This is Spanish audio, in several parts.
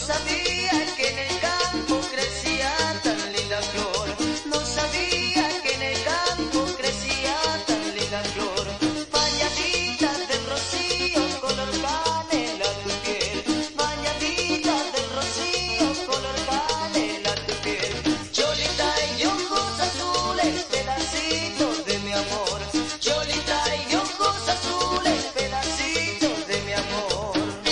sabía que en el campo crecía tan linda flor. No sabía que en el campo crecía tan linda flor. Bañadita del rocío, color canela tu piel. Bañadita del rocío, color canela tu piel. Cholita y de ojos azules, pedacitos de mi amor. Cholita y de ojos azules, pedacitos de mi amor.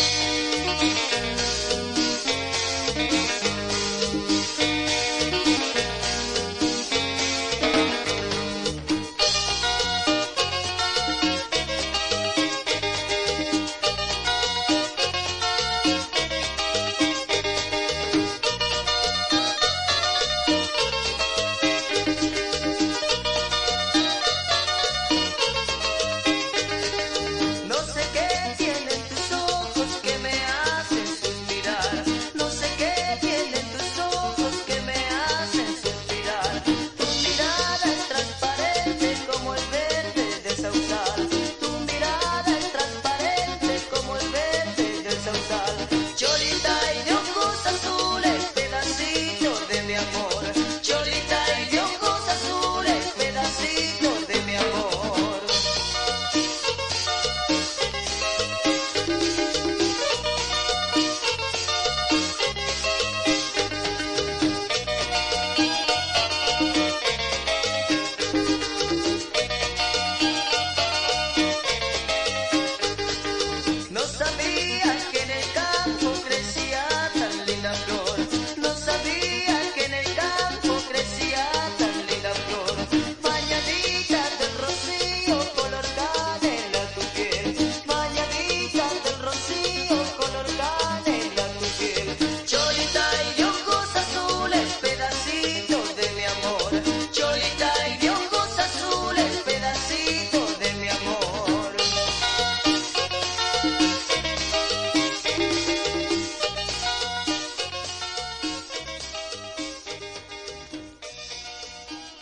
No sé qué tienen tus ojos que me hacen suspirar. No sé qué tienen tus ojos que me hacen suspirar. Tu mirada es transparente como el verde del sausal. Tu mirada es transparente como el verde del sausal. Cholita y de ojos azules, pedacitos de mi amor. Cholita y de ojos azules, pedacitos de mi amor. No sabía que en el campo crecía tan linda flor. No sabía que en el campo crecía tan linda flor. Bañadita del rocío, color canela tu piel. Bañadita del rocío, color canela tu piel. Cholita y de ojos azules, pedacitos de mi amor. Cholita y de ojos azules, pedacitos de mi amor.